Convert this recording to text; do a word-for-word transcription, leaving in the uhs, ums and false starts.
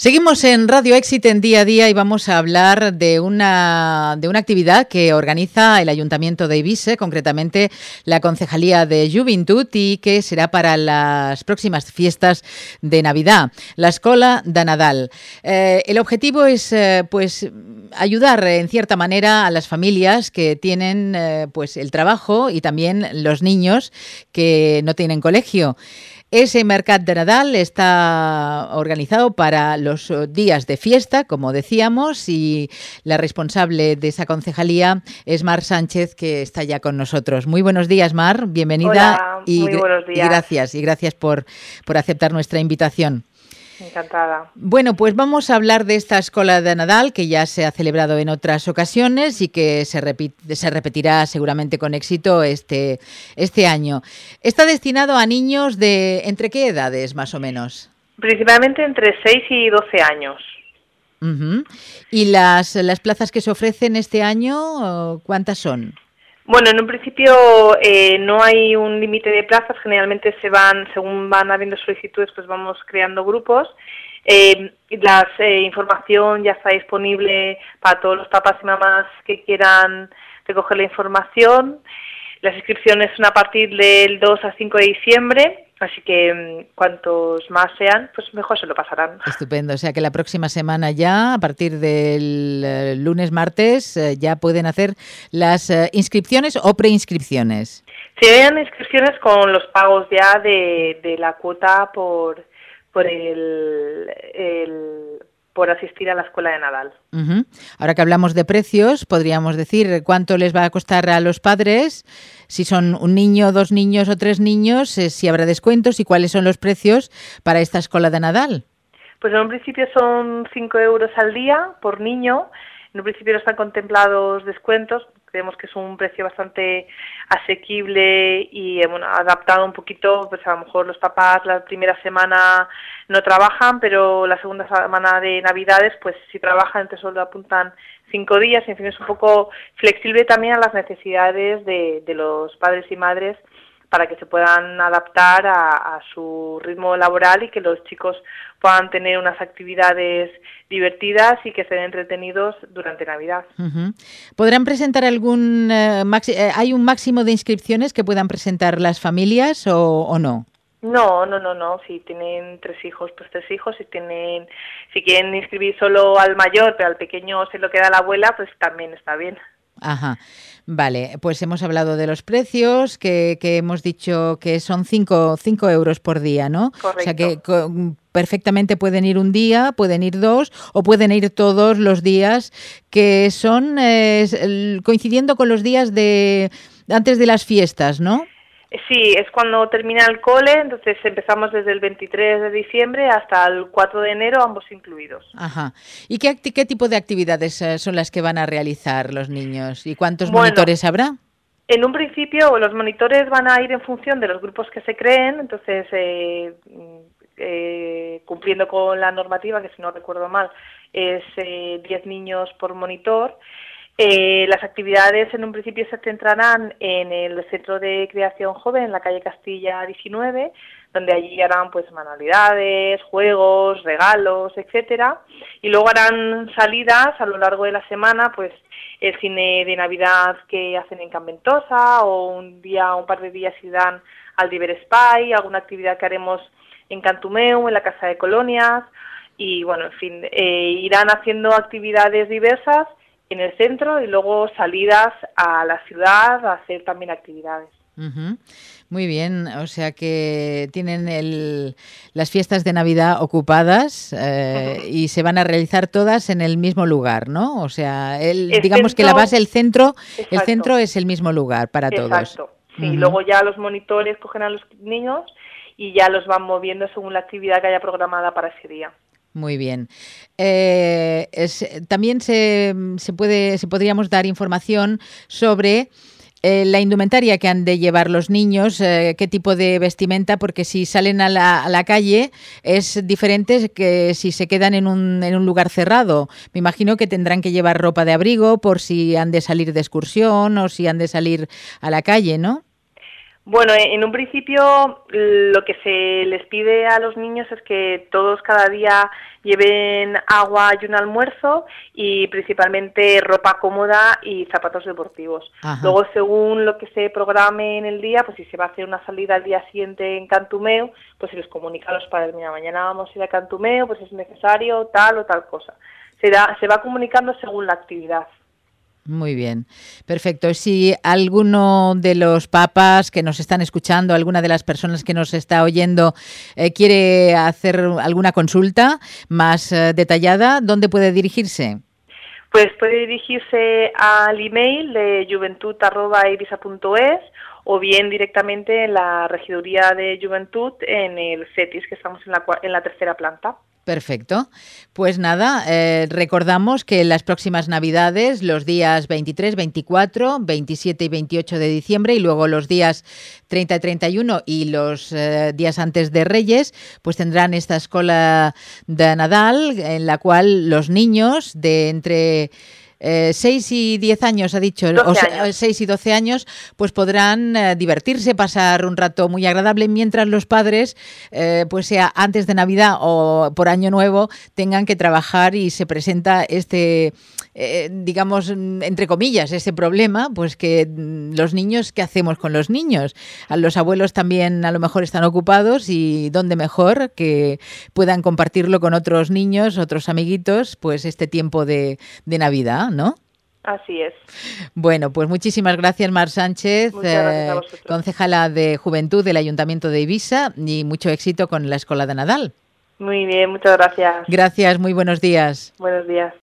Seguimos en Radio Éxito en Día a Día y vamos a hablar de una, de una actividad que organiza el Ayuntamiento de Eivissa, concretamente la Concejalía de Juventud, y que será para las próximas fiestas de Navidad, la Escola de Nadal. Eh, el objetivo es eh, pues ayudar en cierta manera a las familias que tienen eh, pues el trabajo y también los niños que no tienen colegio. Ese Mercat de Nadal está organizado para los días de fiesta, como decíamos, y la responsable de esa concejalía es Mar Sánchez, que está ya con nosotros. Muy buenos días, Mar, bienvenida. Hola, y, muy buenos días. Y gracias, y gracias por, por aceptar nuestra invitación. Encantada. Bueno, pues vamos a hablar de esta Escola de Nadal, que ya se ha celebrado en otras ocasiones y que se, repite, se repetirá seguramente con éxito este, este año. Está destinado a niños de ¿entre qué edades, más o menos? Principalmente entre seis y doce años. Uh-huh. ¿Y las, las plazas que se ofrecen este año, cuántas son? Bueno, en un principio eh, no hay un límite de plazas, generalmente se van, según van habiendo solicitudes, pues vamos creando grupos. Eh, la eh, información ya está disponible para todos los papás y mamás que quieran recoger la información. Las inscripciones son a partir del dos al cinco de diciembre, así que cuantos más sean, pues mejor se lo pasarán. Estupendo, o sea que la próxima semana ya, a partir del eh, lunes, martes, eh, ya pueden hacer las eh, inscripciones o preinscripciones. Se hayan inscripciones con los pagos ya de, de la cuota por, por el... el por asistir a la Escuela de Nadal. Uh-huh. Ahora que hablamos de precios, podríamos decir cuánto les va a costar a los padres, si son un niño, dos niños o tres niños, eh, si habrá descuentos y cuáles son los precios para esta Escuela de Nadal. Pues en un principio son cinco euros al día por niño. En un principio no están contemplados descuentos. Creemos que es un precio bastante asequible y bueno, adaptado un poquito, pues a lo mejor los papás la primera semana no trabajan, pero la segunda semana de Navidades, pues si trabajan, entonces solo apuntan cinco días. En fin, es un poco flexible también a las necesidades de, de los padres y madres para que se puedan adaptar a, a su ritmo laboral y que los chicos puedan tener unas actividades divertidas y que estén entretenidos durante Navidad. Uh-huh. ¿Podrán presentar algún... Eh, maxi- eh, ¿Hay un máximo de inscripciones que puedan presentar las familias o, o no? No, no, no, no. Si tienen tres hijos, pues tres hijos. Si tienen, si quieren inscribir solo al mayor, pero al pequeño se lo queda la abuela, pues también está bien. Ajá, vale, pues hemos hablado de los precios, que, que hemos dicho que son cinco euros por día, ¿no? Correcto. O sea que co- perfectamente pueden ir un día, pueden ir dos o pueden ir todos los días, que son eh, coincidiendo con los días de antes de las fiestas, ¿no? Sí, es cuando termina el cole, entonces empezamos desde el veintitrés de diciembre hasta el cuatro de enero, ambos incluidos. Ajá. ¿Y qué, qué tipo de actividades eh, son las que van a realizar los niños? ¿Y cuántos Bueno, monitores habrá? En un principio los monitores van a ir en función de los grupos que se creen, entonces eh, eh, cumpliendo con la normativa, que si no recuerdo mal, es eh, diez niños por monitor. Eh, las actividades en un principio se centrarán en el Centro de Creación Joven, en la calle Castilla diecinueve, donde allí harán pues manualidades, juegos, regalos, etcétera, y luego harán salidas a lo largo de la semana, pues el cine de Navidad que hacen en Can Ventosa, o un día, un par de días irán al Diver Spy, alguna actividad que haremos en Cantumeu, en la Casa de Colonias, y bueno, en fin, eh, irán haciendo actividades diversas en el centro y luego salidas a la ciudad a hacer también actividades. Uh-huh. Muy bien, o sea que tienen el, las fiestas de Navidad ocupadas eh, uh-huh. y se van a realizar todas en el mismo lugar, ¿no? O sea, el, el digamos centro, que la base, el centro, exacto. el centro es el mismo lugar para exacto. todos. Exacto. Sí, uh-huh. Luego ya los monitores cogen a los niños y ya los van moviendo según la actividad que haya programada para ese día. Muy bien. Eh, es, también se, se puede, se podríamos dar información sobre eh, la indumentaria que han de llevar los niños, eh, qué tipo de vestimenta, porque si salen a la, a la calle es diferente que si se quedan en un, en un lugar cerrado. Me imagino que tendrán que llevar ropa de abrigo por si han de salir de excursión o si han de salir a la calle, ¿no? Bueno, en un principio lo que se les pide a los niños es que todos cada día lleven agua y un almuerzo y principalmente ropa cómoda y zapatos deportivos. Ajá. Luego, según lo que se programe en el día, pues si se va a hacer una salida al día siguiente en Cantumeo, pues se les comunica a los padres, mira, mañana vamos a ir a Cantumeo, pues es necesario tal o tal cosa. Se, da, se va comunicando según la actividad. Muy bien, perfecto. Si alguno de los papas que nos están escuchando, alguna de las personas que nos está oyendo, eh, quiere hacer alguna consulta más eh, detallada, ¿dónde puede dirigirse? Pues puede dirigirse al email de juventud arroba eivisa punto es o bien directamente en la Regiduría de Juventud en el CETIS, que estamos en la, en la tercera planta. Perfecto. Pues nada, eh, recordamos que las próximas Navidades, los días veintitrés, veinticuatro, veintisiete y veintiocho de diciembre y luego los días treinta y treinta y uno y los eh, días antes de Reyes, pues tendrán esta escuela de Nadal en la cual los niños de entre Eh, seis y diez años, ha dicho, o seis y doce años, pues podrán eh, divertirse, pasar un rato muy agradable, mientras los padres, eh, pues sea antes de Navidad o por Año Nuevo, tengan que trabajar y se presenta este, eh, digamos, entre comillas, ese problema, pues que los niños, ¿qué hacemos con los niños? A los abuelos también a lo mejor están ocupados y dónde mejor que puedan compartirlo con otros niños, otros amiguitos, pues este tiempo de, de Navidad, ¿no? Así es. Bueno, pues muchísimas gracias, Mar Sánchez, Muchas gracias a vosotros. eh, concejala de Juventud del Ayuntamiento de Eivissa, y mucho éxito con la Escola de Nadal. Muy bien, muchas gracias. Gracias, muy buenos días. Buenos días.